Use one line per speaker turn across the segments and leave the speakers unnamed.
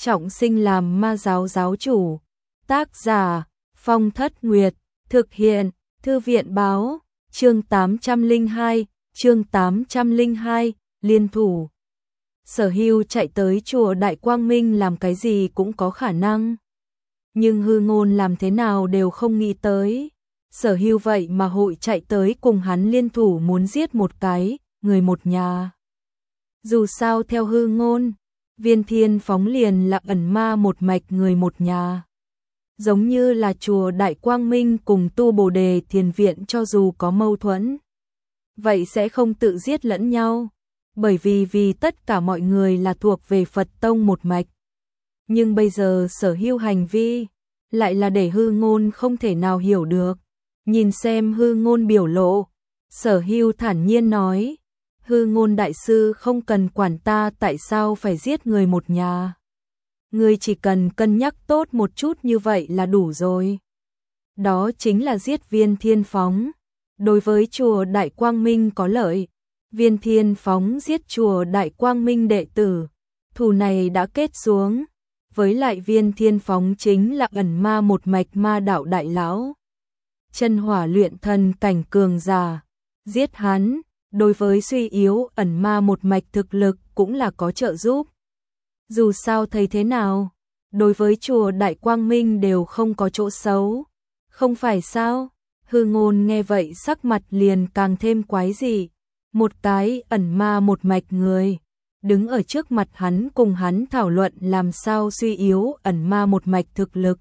trọng sinh làm ma giáo giáo chủ. Tác giả Phong Thất Nguyệt, thực hiện Thư viện báo, chương 802, liên thủ. Sở Hưu chạy tới chùa Đại Quang Minh làm cái gì cũng có khả năng. Nhưng Hư Ngôn làm thế nào đều không nghĩ tới. Sở Hưu vậy mà hội chạy tới cùng hắn liên thủ muốn giết một cái, người một nhà. Dù sao theo Hư Ngôn, Viên Thiên Phóng liền là ẩn ma một mạch người một nhà. Giống như là chùa Đại Quang Minh cùng Tu Bồ Đề Thiền Viện cho dù có mâu thuẫn, vậy sẽ không tự giết lẫn nhau, bởi vì tất cả mọi người là thuộc về Phật Tông một mạch. Nhưng bây giờ Sở Hưu hành vi lại là để Hư Ngôn không thể nào hiểu được. Nhìn xem Hư Ngôn biểu lộ, Sở Hưu thản nhiên nói, Hư Ngôn đại sư không cần quản ta tại sao phải giết người một nhà. Ngươi chỉ cần cân nhắc tốt một chút như vậy là đủ rồi. Đó chính là giết Viên Thiên Phóng. Đối với chùa Đại Quang Minh có lợi, Viên Thiên Phóng giết chùa Đại Quang Minh đệ tử, thù này đã kết xuống. Với lại Viên Thiên Phóng chính là ẩn ma một mạch ma đạo đại lão, chân hỏa luyện thần cảnh cường giả. Giết hắn, đối với suy yếu ẩn ma một mạch thực lực cũng là có trợ giúp. Dù sao thấy thế nào, đối với chùa Đại Quang Minh đều không có chỗ xấu. Không phải sao? Hư Ngôn nghe vậy sắc mặt liền càng thêm quái dị. Một cái ẩn ma một mạch người đứng ở trước mặt hắn cùng hắn thảo luận làm sao suy yếu ẩn ma một mạch thực lực.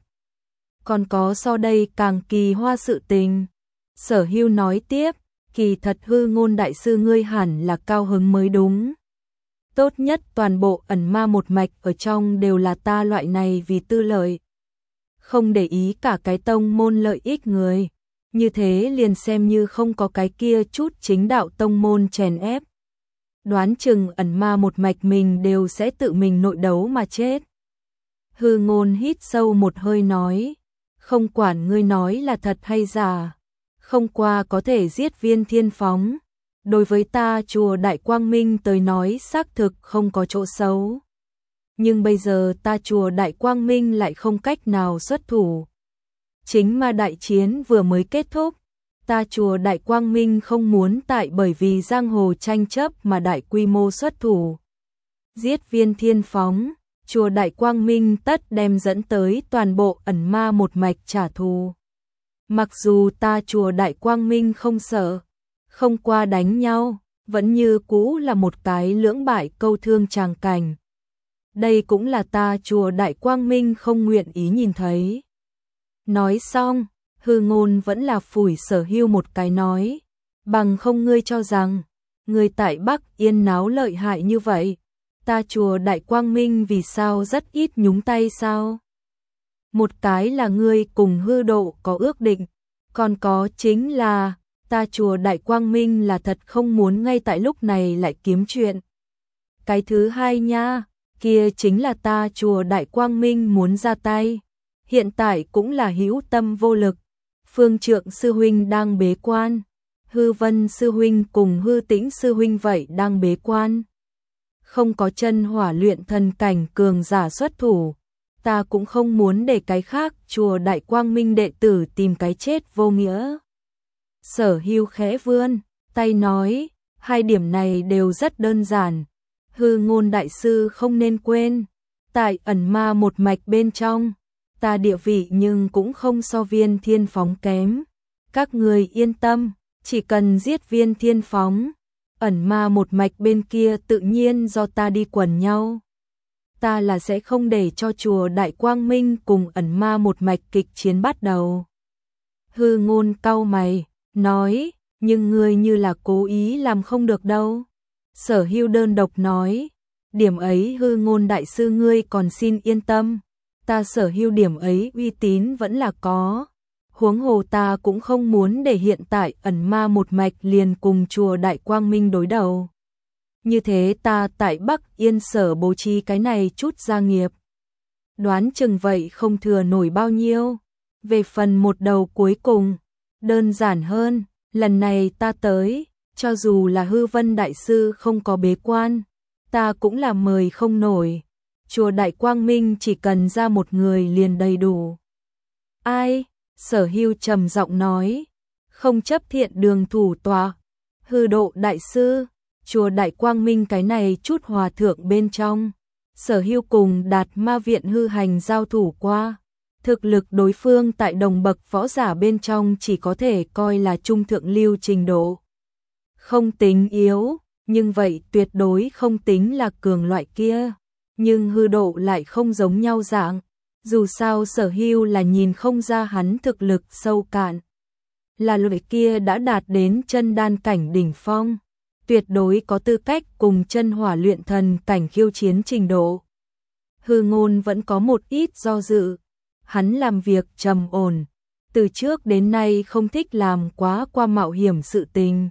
Còn có so đây càng kỳ hoa sự tình. Sở Hưu nói tiếp, kỳ thật Hư Ngôn đại sư ngươi hẳn là cao hứng mới đúng. Tốt nhất toàn bộ ẩn ma một mạch ở trong đều là ta loại này vì tư lợi, không để ý cả cái tông môn lợi ích người. Như thế liền xem như không có cái kia chút chính đạo tông môn chèn ép. Đoán chừng ẩn ma một mạch mình đều sẽ tự mình nội đấu mà chết. Hư Ngôn hít sâu một hơi nói, không quản ngươi nói là thật hay giả, không qua có thể giết Viên Thiên Phóng. Đối với ta chùa Đại Quang Minh tới nói xác thực không có chỗ xấu. Nhưng bây giờ ta chùa Đại Quang Minh lại không cách nào xuất thủ. Chính mà đại chiến vừa mới kết thúc, ta chùa Đại Quang Minh không muốn tại bởi vì giang hồ tranh chấp mà đại quy mô xuất thủ. Giết Viên Thiên Phóng, chùa Đại Quang Minh tất đem dẫn tới toàn bộ ẩn ma một mạch trả thù. Mặc dù ta chùa Đại Quang Minh không sợ, không qua đánh nhau, vẫn như cũ là một cái lưỡng bại câu thương tràng cảnh. Đây cũng là ta chùa Đại Quang Minh không nguyện ý nhìn thấy. Nói xong, Hư Ngôn vẫn là phủi Sở Hưu một cái nói, bằng không ngươi cho rằng, ngươi tại Bắc Yên náo lợi hại như vậy, ta chùa Đại Quang Minh vì sao rất ít nhúng tay sao? Một cái là ngươi cùng Hư Độ có ước định, còn có chính là ta chùa Đại Quang Minh là thật không muốn ngay tại lúc này lại kiếm chuyện. Cái thứ hai nha, kia chính là ta chùa Đại Quang Minh muốn ra tay. Hiện tại cũng là hữu tâm vô lực. Phương Trượng sư huynh đang bế quan, Hư Vân sư huynh cùng Hư Tĩnh sư huynh vậy đang bế quan. Không có chân hỏa luyện thần cảnh cường giả xuất thủ, ta cũng không muốn để cái khác chùa Đại Quang Minh đệ tử tìm cái chết vô nghĩa. Sở Hưu khẽ vươn tay nói, hai điểm này đều rất đơn giản. Hư Ngôn đại sư không nên quên, tại ẩn ma một mạch bên trong, ta địa vị nhưng cũng không so Viên Thiên Phóng kém. Các người yên tâm, chỉ cần giết Viên Thiên Phóng, ẩn ma một mạch bên kia tự nhiên do ta đi quần nhau. Ta là sẽ không để cho chùa Đại Quang Minh cùng ẩn ma một mạch kịch chiến bắt đầu. Hư Ngôn cau mày, nói, nhưng ngươi như là cố ý làm không được đâu. Sở Hưu đơn độc nói, điểm ấy Hư Ngôn đại sư ngươi còn xin yên tâm. Ta Sở Hưu điểm ấy uy tín vẫn là có. Huống hồ ta cũng không muốn để hiện tại ẩn ma một mạch liền cùng chùa Đại Quang Minh đối đầu. Như thế ta tại Bắc Yên sở bố trí cái này chút gia nghiệp, đoán chừng vậy không thừa nổi bao nhiêu. Về phần một đầu cuối cùng, đơn giản hơn, lần này ta tới, cho dù là Hư Vân đại sư không có bế quan, ta cũng là mời không nổi. chùa Đại Quang Minh chỉ cần ra một người liền đầy đủ. Ai? Sở Hưu trầm giọng nói, không chấp thiện đường thủ tọa, hư độ đại sư, chùa Đại Quang Minh cái này chút hòa thượng bên trong. Sở Hưu cùng Đạt Ma Viện hư hành giao thủ qua, thực lực đối phương tại đồng bậc võ giả bên trong chỉ có thể coi là trung thượng lưu trình độ. Không tính yếu, nhưng vậy tuyệt đối không tính là cường loại kia. Nhưng hư độ lại không giống nhau dạng, dù sao Sở Hưu là nhìn không ra hắn thực lực sâu cạn. Là loại kia đã đạt đến chân đan cảnh đỉnh phong, tuyệt đối có tư cách cùng chân hỏa luyện thần cảnh khiêu chiến trình độ. Hư Ngôn vẫn có một ít do dự, hắn làm việc trầm ổn, từ trước đến nay không thích làm quá qua mạo hiểm sự tình.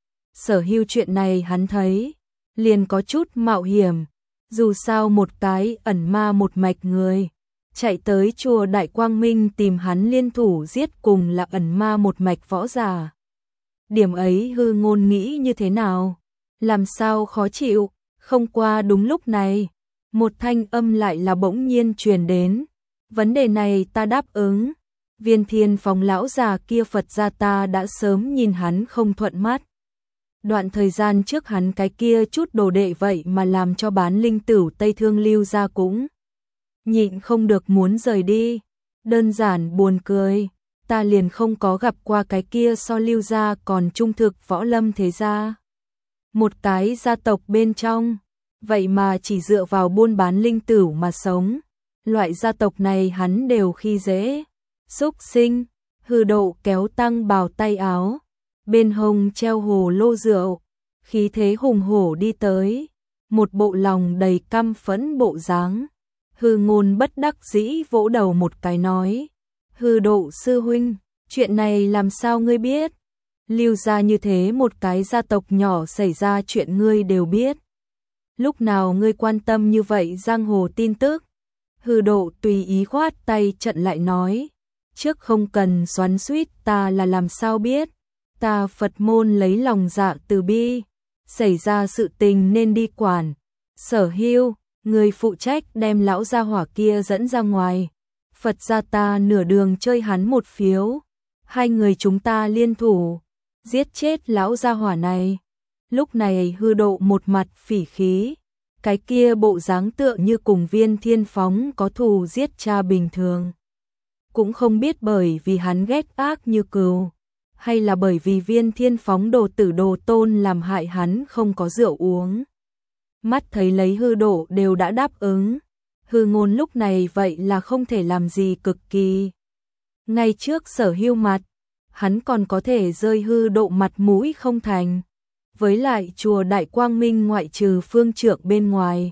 Sở Hưu chuyện này hắn thấy, liền có chút mạo hiểm, dù sao một cái ẩn ma một mạch người, chạy tới chùa Đại Quang Minh tìm hắn liên thủ giết cùng là ẩn ma một mạch võ giả. Điểm ấy Hư Ngôn nghĩ như thế nào? Làm sao khó chịu? Không qua đúng lúc này, một thanh âm lại là bỗng nhiên truyền đến. Vấn đề này ta đáp ứng. Viên Thiên Phóng lão già kia Phật gia ta đã sớm nhìn hắn không thuận mắt. Đoạn thời gian trước hắn cái kia chút đồ đệ vậy mà làm cho bán linh tửu Tây Thương Lưu gia cũng nhịn không được muốn rời đi. Đơn giản buồn cười, ta liền không có gặp qua cái kia so Lưu gia còn trung thực võ lâm thế gia. Một cái gia tộc bên trong, vậy mà chỉ dựa vào buôn bán linh tửu mà sống. Loại gia tộc này hắn đều khi dễ. Xúc sinh, Hư Độ kéo tăng bào tay áo, bên hông treo hồ lô rượu, khí thế hùng hổ đi tới, một bộ lòng đầy căm phẫn bộ dáng. Hư Ngôn bất đắc dĩ vỗ đầu một cái nói, Hư Độ sư huynh, chuyện này làm sao ngươi biết? Lưu gia như thế một cái gia tộc nhỏ xảy ra chuyện ngươi đều biết. Lúc nào ngươi quan tâm như vậy giang hồ tin tức? Hư Độ tùy ý khoát tay trận lại nói, trước không cần xoắn xuýt, ta là làm sao biết? Ta Phật môn lấy lòng dạ từ bi, xảy ra sự tình nên đi quản. Sở Hưu, người phụ trách đem lão gia hỏa kia dẫn ra ngoài. Phật gia ta nửa đường chơi hắn một phiếu, hai người chúng ta liên thủ, giết chết lão gia hỏa này. Lúc này Hư Độ một mặt phỉ khí, cái kia bộ dáng tựa như cùng Viên Thiên Phóng có thù giết cha bình thường. Cũng không biết bởi vì hắn ghét ác như cừu, hay là bởi vì Viên Thiên Phóng đồ tử đồ tôn làm hại hắn không có rượu uống. Mắt thấy lấy Hư Độ đều đã đáp ứng, Hư Ngôn lúc này vậy là không thể làm gì cực kỳ. Ngay trước Sở Hưu mặt, hắn còn có thể rơi Hư Độ mặt mũi không thành. Với lại chùa Đại Quang Minh ngoại trừ phương trượng bên ngoài,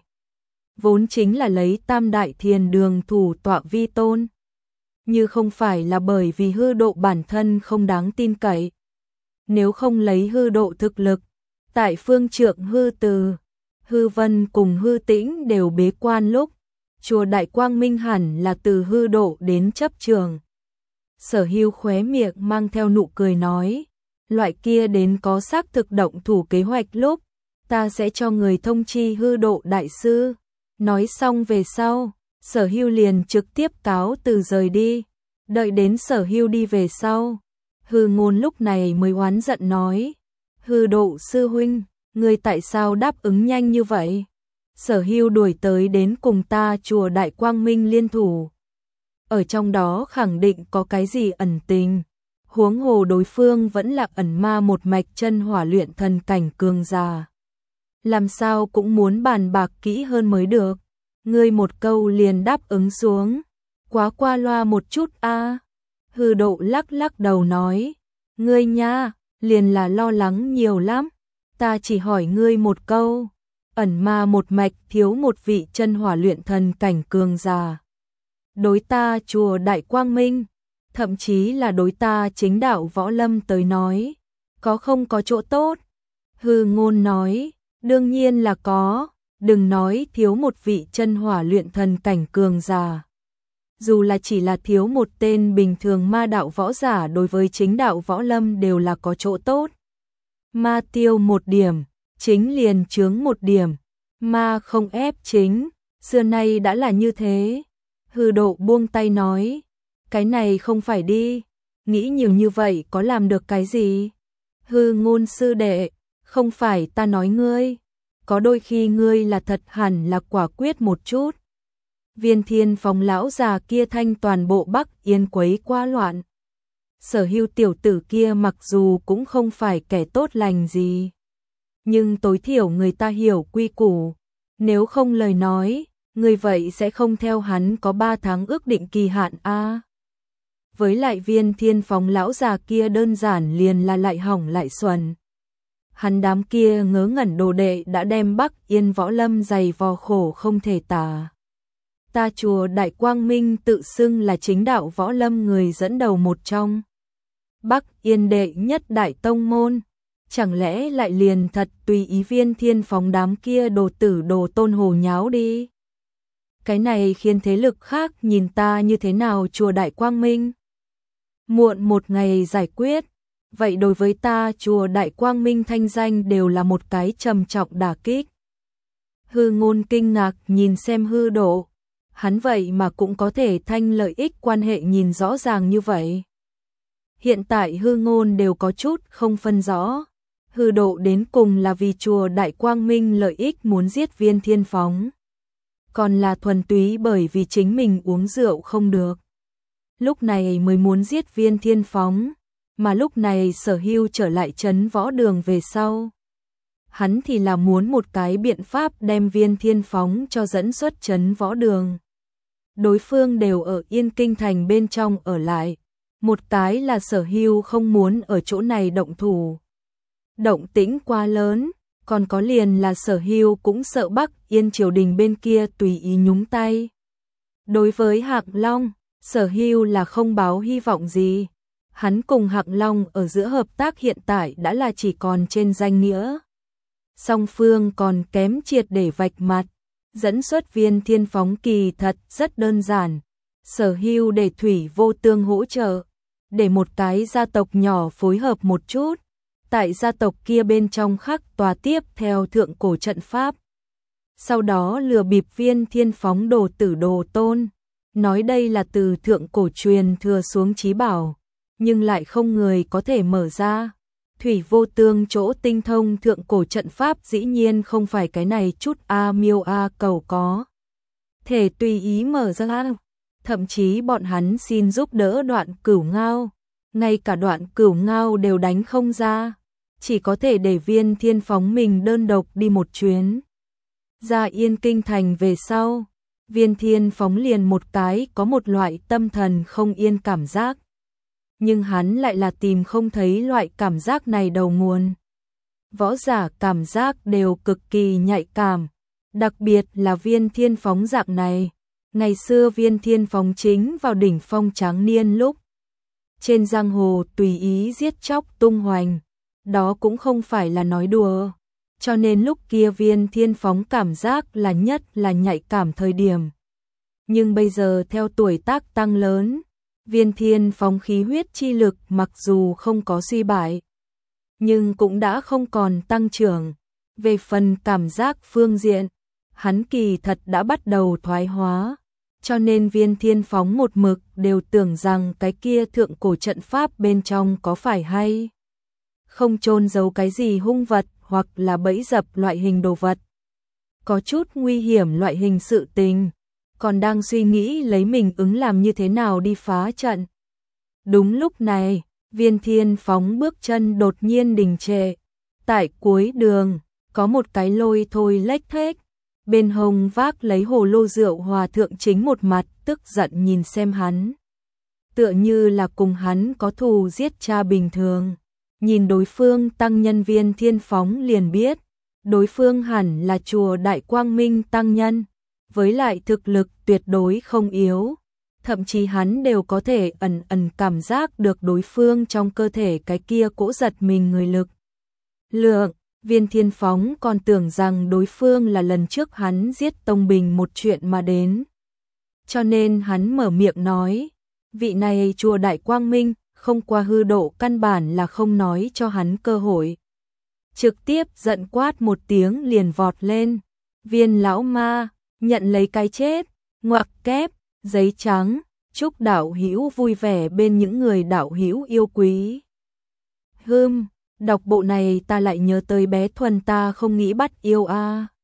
vốn chính là lấy Tam Đại Thiền Đường thủ tọa vi tôn. Như không phải là bởi vì Hư Độ bản thân không đáng tin cậy. Nếu không lấy Hư Độ thực lực, tại phương trượng Hư Từ, Hư Vân cùng Hư Tĩnh đều bế quan lúc, chùa Đại Quang Minh hẳn là từ Hư Độ đến chấp trường. Sở Hưu khóe miệng mang theo nụ cười nói, loại kia đến có xác thực động thủ kế hoạch lúc, ta sẽ cho người thông chi Hư Độ đại sư. Nói xong về sau, Sở Hưu liền trực tiếp cáo từ rời đi. Đợi đến Sở Hưu đi về sau, Hư Ngôn lúc này mới oán giận nói, Hư Độ sư huynh, ngươi tại sao đáp ứng nhanh như vậy? Sở Hưu đuổi tới đến cùng ta chùa Đại Quang Minh liên thủ. Ở trong đó khẳng định có cái gì ẩn tình. Huống hồ đối phương vẫn là ẩn ma một mạch chân hỏa luyện thần cảnh cường giả. Làm sao cũng muốn bàn bạc kỹ hơn mới được. Ngươi một câu liền đáp ứng xuống, quá qua loa một chút a. Hư Độ lắc lắc đầu nói, ngươi nha, liền là lo lắng nhiều lắm. Ta chỉ hỏi ngươi một câu, ẩn ma một mạch thiếu một vị chân hỏa luyện thần cảnh cường giả. Đối ta chùa Đại Quang Minh, thậm chí là đối ta chính đạo võ lâm tới nói, có không có chỗ tốt? Hư Ngôn nói, đương nhiên là có, đừng nói thiếu một vị chân hỏa luyện thần cảnh cường giả. Dù là chỉ là thiếu một tên bình thường ma đạo võ giả đối với chính đạo võ lâm đều là có chỗ tốt. Ma tiêu một điểm, chính liền chướng một điểm, ma không ép chính, xưa nay đã là như thế. Hư Độ buông tay nói, cái này không phải đi, nghĩ nhiều như vậy có làm được cái gì? Hư Ngôn sư đệ, không phải ta nói ngươi, có đôi khi ngươi là thật hẳn là quả quyết một chút. Viên Thiên Phóng lão già kia thanh toàn bộ Bắc Yên quấy quá loạn. Sở Hưu tiểu tử kia mặc dù cũng không phải kẻ tốt lành gì, nhưng tối thiểu người ta hiểu quy củ, nếu không lời nói, người vậy sẽ không theo hắn có 3 tháng ước định kỳ hạn a. Với lại Viên Thiên Phóng lão già kia đơn giản liền là lại hỏng lại xuẩn. Hắn đám kia ngớ ngẩn đồ đệ đã đem Bắc Yên võ lâm dày vò khổ không thể tả. Ta chùa Đại Quang Minh tự xưng là chính đạo võ lâm người dẫn đầu một trong Bắc Yên đệ nhất đại tông môn, chẳng lẽ lại liền thật tùy ý Viên Thiên Phóng đám kia đồ tử đồ tôn hồ nháo đi? Cái này khiến thế lực khác nhìn ta như thế nào chùa Đại Quang Minh? Muộn một ngày giải quyết, vậy đối với ta chùa Đại Quang Minh thanh danh đều là một cái trầm trọng đả kích. Hư Ngôn kinh ngạc nhìn xem Hư Độ, hắn vậy mà cũng có thể thanh lợi ích quan hệ nhìn rõ ràng như vậy. Hiện tại Hư Ngôn đều có chút không phân rõ, Hư Độ đến cùng là vì chùa Đại Quang Minh lợi ích muốn giết Viên Thiên Phóng, còn là thuần túy bởi vì chính mình uống rượu không được, lúc này mới muốn giết Viên Thiên Phóng, mà lúc này Sở Hưu trở lại trấn võ đường về sau. Hắn thì là muốn một cái biện pháp đem Viên Thiên Phóng cho dẫn xuất trấn võ đường. Đối phương đều ở Yên Kinh thành bên trong ở lại, một cái là Sở Hưu không muốn ở chỗ này động thủ. Động tĩnh quá lớn, còn có liền là Sở Hưu cũng sợ Bắc Yên triều đình bên kia tùy ý nhúng tay. Đối với Hạc Long, Sở Hưu là không báo hy vọng gì. Hắn cùng Hạc Long ở giữa hợp tác hiện tại đã là chỉ còn trên danh nghĩa. Song phương còn kém triệt để vạch mặt, dẫn xuất Viên Thiên Phóng kỳ thật rất đơn giản. Sở Hưu để Thủy Vô Tương hỗ trợ, để một cái gia tộc nhỏ phối hợp một chút, tại gia tộc kia bên trong khắc tòa tiếp theo thượng cổ trận pháp. Sau đó lừa bịp Viên Thiên Phóng đồ tử đồ tôn, nói đây là từ thượng cổ truyền thừa xuống chí bảo, nhưng lại không người có thể mở ra. Thủy Vô Tương chỗ tinh thông thượng cổ trận pháp dĩ nhiên không phải cái này chút miêu cầu có thể tùy ý mở ra, thậm chí bọn hắn xin giúp đỡ Đoạn Cửu Ngao, ngay cả Đoạn Cửu Ngao đều đánh không ra, chỉ có thể để Viên Thiên Phóng mình đơn độc đi một chuyến. Ra Yên Kinh thành về sau, Viên Thiên Phóng liền một cái có một loại tâm thần không yên cảm giác. Nhưng hắn lại là tìm không thấy loại cảm giác này đầu nguồn. Võ giả cảm giác đều cực kỳ nhạy cảm, đặc biệt là Viên Thiên Phóng dạng này. Ngày xưa Viên Thiên Phóng chính vào đỉnh phong tráng niên lúc trên giang hồ tùy ý giết chóc tung hoành, đó cũng không phải là nói đùa. Cho nên lúc kia Viên Thiên Phóng cảm giác là nhất là nhạy cảm thời điểm. Nhưng bây giờ theo tuổi tác tăng lớn, Viên Thiên Phóng khí huyết chi lực mặc dù không có suy bại, nhưng cũng đã không còn tăng trưởng. Về phần cảm giác phương diện, hắn kỳ thật đã bắt đầu thoái hóa, cho nên Viên Thiên Phóng một mực đều tưởng rằng cái kia thượng cổ trận pháp bên trong có phải hay không chôn giấu cái gì hung vật hoặc là bẫy dập loại hình đồ vật, có chút nguy hiểm loại hình sự tình, còn đang suy nghĩ lấy mình ứng làm như thế nào đi phá trận. Đúng lúc này, Viên Thiên Phóng bước chân đột nhiên đình trệ. Tại cuối đường, có một cái lôi thôi lếch thếch, bên hông vác lấy hồ lô rượu hòa thượng chính một mặt tức giận nhìn xem hắn. Tựa như là cùng hắn có thù giết cha bình thường. Nhìn đối phương tăng nhân Viên Thiên Phóng liền biết, đối phương hẳn là chùa Đại Quang Minh tăng nhân, với lại thực lực tuyệt đối không yếu. Thậm chí hắn đều có thể ẩn ẩn cảm giác được đối phương trong cơ thể cái kia cỗ giật mình người lực lượng. Viên Thiên Phóng còn tưởng rằng đối phương là lần trước hắn giết Tông Bình một chuyện mà đến. Cho nên hắn mở miệng nói, vị này chùa Đại Quang Minh, không qua Hư Độ căn bản là không nói cho hắn cơ hội. Trực tiếp giận quát một tiếng liền vọt lên, Viên lão ma, nhận lấy cái chết, ngoặc kép, giấy trắng, chúc đạo hữu vui vẻ bên những người đạo hữu yêu quý. Đọc bộ này ta lại nhớ tới bé Thuần ta không nghĩ bắt yêu a.